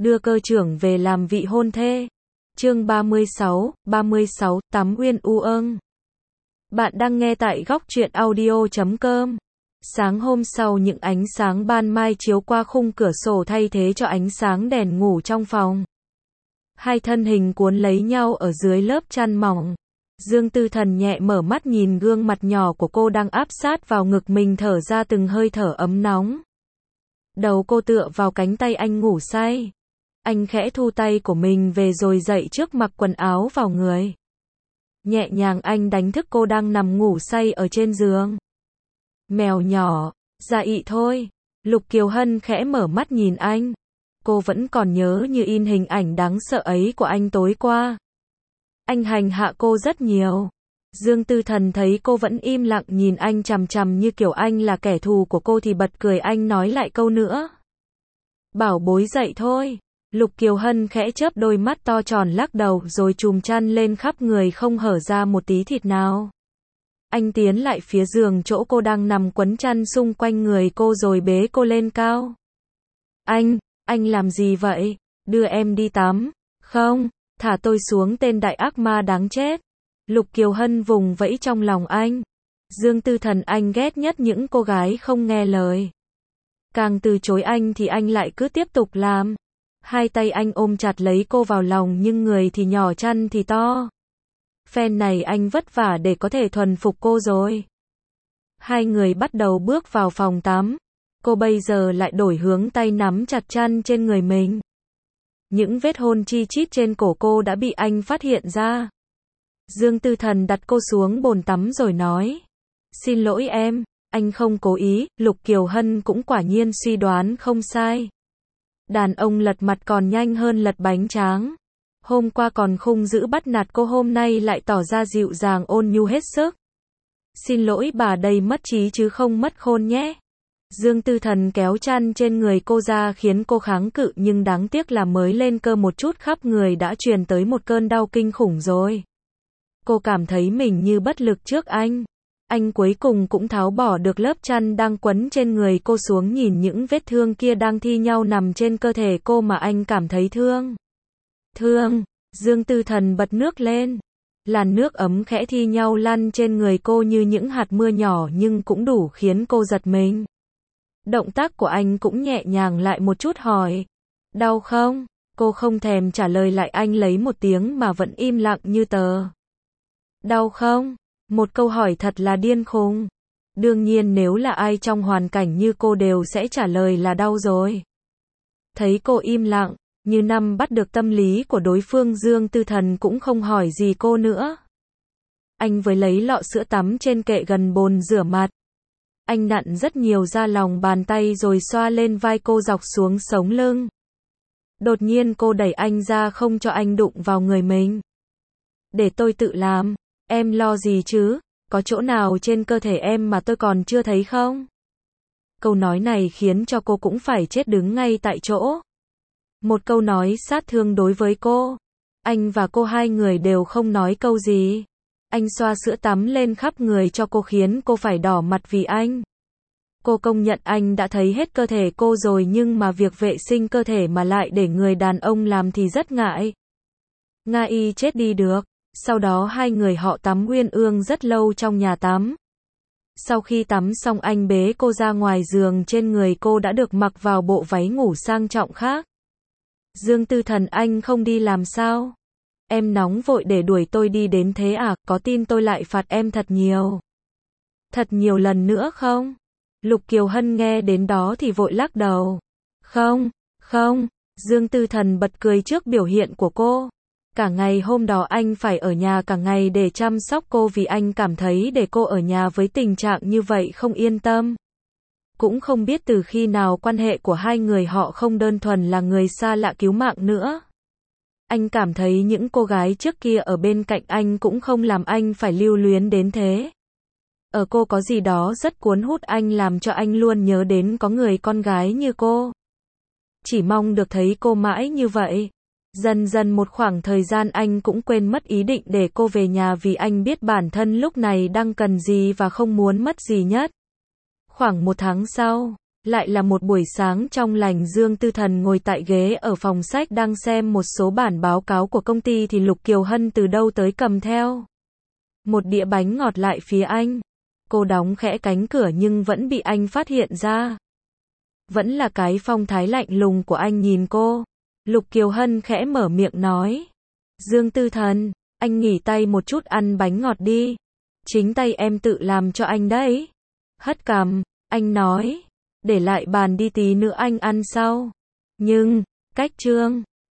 đưa cơ trưởng về làm vị hôn thê. Chương 36, Tắm Uyên U âng. Bạn đang nghe tại góc truyện audio.com. Sáng hôm sau những ánh sáng ban mai chiếu qua khung cửa sổ thay thế cho ánh sáng đèn ngủ trong phòng. Hai thân hình cuốn lấy nhau ở dưới lớp chăn mỏng. Dương Tư Thần nhẹ mở mắt nhìn gương mặt nhỏ của cô đang áp sát vào ngực mình, thở ra từng hơi thở ấm nóng. Đầu cô tựa vào cánh tay anh ngủ say. Anh khẽ thu tay của mình về rồi dậy trước mặc quần áo vào người. Nhẹ nhàng anh đánh thức cô đang nằm ngủ say ở trên giường. Mèo nhỏ, dạ ị thôi. Lục Kiều Hân khẽ mở mắt nhìn anh. Cô vẫn còn nhớ như in hình ảnh đáng sợ ấy của anh tối qua. Anh hành hạ cô rất nhiều. Dương Tư Thần thấy cô vẫn im lặng nhìn anh chằm chằm như kiểu anh là kẻ thù của cô thì bật cười, anh nói lại câu nữa. Bảo bối dậy thôi. Lục Kiều Hân khẽ chớp đôi mắt to tròn lắc đầu rồi chùm chăn lên khắp người không hở ra một tí thịt nào. Anh tiến lại phía giường chỗ cô đang nằm quấn chăn xung quanh người cô rồi bế cô lên cao. Anh làm gì vậy? Đưa em đi tắm. Không, thả tôi xuống tên đại ác ma đáng chết. Lục Kiều Hân vùng vẫy trong lòng anh. Dương Tư Thần anh ghét nhất những cô gái không nghe lời. Càng từ chối anh thì anh lại cứ tiếp tục làm. Hai tay anh ôm chặt lấy cô vào lòng nhưng người thì nhỏ chăn thì to. Phen này anh vất vả để có thể thuần phục cô rồi. Hai người bắt đầu bước vào phòng tắm. Cô bây giờ lại đổi hướng, tay nắm chặt chăn trên người mình. Những vết hôn chi chít trên cổ cô đã bị anh phát hiện ra. Dương Tư Thần đặt cô xuống bồn tắm rồi nói. Xin lỗi em, anh không cố ý. Lục Kiều Hân cũng quả nhiên suy đoán không sai. Đàn ông lật mặt còn nhanh hơn lật bánh tráng. Hôm qua còn khung dữ bắt nạt cô, hôm nay lại tỏ ra dịu dàng ôn nhu hết sức. Xin lỗi bà, đây mất trí chứ không mất khôn nhé. Dương Tư Thần kéo chăn trên người cô ra khiến cô kháng cự nhưng đáng tiếc là mới lên cơ một chút khắp người đã truyền tới một cơn đau kinh khủng rồi. Cô cảm thấy mình như bất lực trước anh. Anh cuối cùng cũng tháo bỏ được lớp chăn đang quấn trên người cô xuống, nhìn những vết thương kia đang thi nhau nằm trên cơ thể cô mà anh cảm thấy thương. Dương Tư Thần bật nước lên. Làn nước ấm khẽ thi nhau lăn trên người cô như những hạt mưa nhỏ nhưng cũng đủ khiến cô giật mình. Động tác của anh cũng nhẹ nhàng lại một chút, hỏi. Đau không? Cô không thèm trả lời lại anh lấy một tiếng mà vẫn im lặng như tờ. Đau không? Một câu hỏi thật là điên khùng. Đương nhiên nếu là ai trong hoàn cảnh như cô đều sẽ trả lời là đau rồi. Thấy cô im lặng, như nắm bắt được tâm lý của đối phương, Dương Tư Thần cũng không hỏi gì cô nữa. Anh với lấy lọ sữa tắm trên kệ gần bồn rửa mặt. Anh nặn rất nhiều ra lòng bàn tay rồi xoa lên vai cô dọc xuống sống lưng. Đột nhiên cô đẩy anh ra không cho anh đụng vào người mình. Để tôi tự làm, em lo gì chứ, có chỗ nào trên cơ thể em mà tôi còn chưa thấy không? Câu nói này khiến cho cô cũng phải chết đứng ngay tại chỗ. Một câu nói sát thương đối với cô. Anh và cô hai người đều không nói câu gì. Anh xoa sữa tắm lên khắp người cho cô khiến cô phải đỏ mặt vì anh. Cô công nhận anh đã thấy hết cơ thể cô rồi nhưng mà việc vệ sinh cơ thể mà lại để người đàn ông làm thì rất ngại. Ngại chết đi được. Sau đó hai người họ tắm uyên ương rất lâu trong nhà tắm. Sau khi tắm xong anh bế cô ra ngoài giường, trên người cô đã được mặc vào bộ váy ngủ sang trọng khác. Dương Tư Thần, anh không đi làm sao? Em nóng vội để đuổi tôi đi đến thế à? Có tin tôi lại phạt em thật nhiều? Thật nhiều lần nữa không? Lục Kiều Hân nghe đến đó thì vội lắc đầu. Không. Dương Tư Thần bật cười trước biểu hiện của cô. Cả ngày hôm đó anh phải ở nhà cả ngày để chăm sóc cô vì anh cảm thấy để cô ở nhà với tình trạng như vậy không yên tâm. Cũng không biết từ khi nào quan hệ của hai người họ không đơn thuần là người xa lạ cứu mạng nữa. Anh cảm thấy những cô gái trước kia ở bên cạnh anh cũng không làm anh phải lưu luyến đến thế. Ở cô có gì đó rất cuốn hút anh, làm cho anh luôn nhớ đến có người con gái như cô. Chỉ mong được thấy cô mãi như vậy. Dần dần một khoảng thời gian anh cũng quên mất ý định để cô về nhà vì anh biết bản thân lúc này đang cần gì và không muốn mất gì nhất. Khoảng một tháng sau, Lại là một buổi sáng trong lành, Dương Tư Thần ngồi tại ghế ở phòng sách đang xem một số bản báo cáo của công ty thì Lục Kiều Hân từ đâu tới cầm theo một đĩa bánh ngọt lại phía anh. Cô đóng khẽ cánh cửa nhưng vẫn bị anh phát hiện ra. Vẫn là cái phong thái lạnh lùng của anh nhìn cô. Lục Kiều Hân khẽ mở miệng nói. Dương Tư Thần, anh nghỉ tay một chút ăn bánh ngọt đi. Chính tay em tự làm cho anh đấy. Hất cằm, anh nói. Để lại bàn đi tí nữa anh ăn sau. Nhưng, cách Trương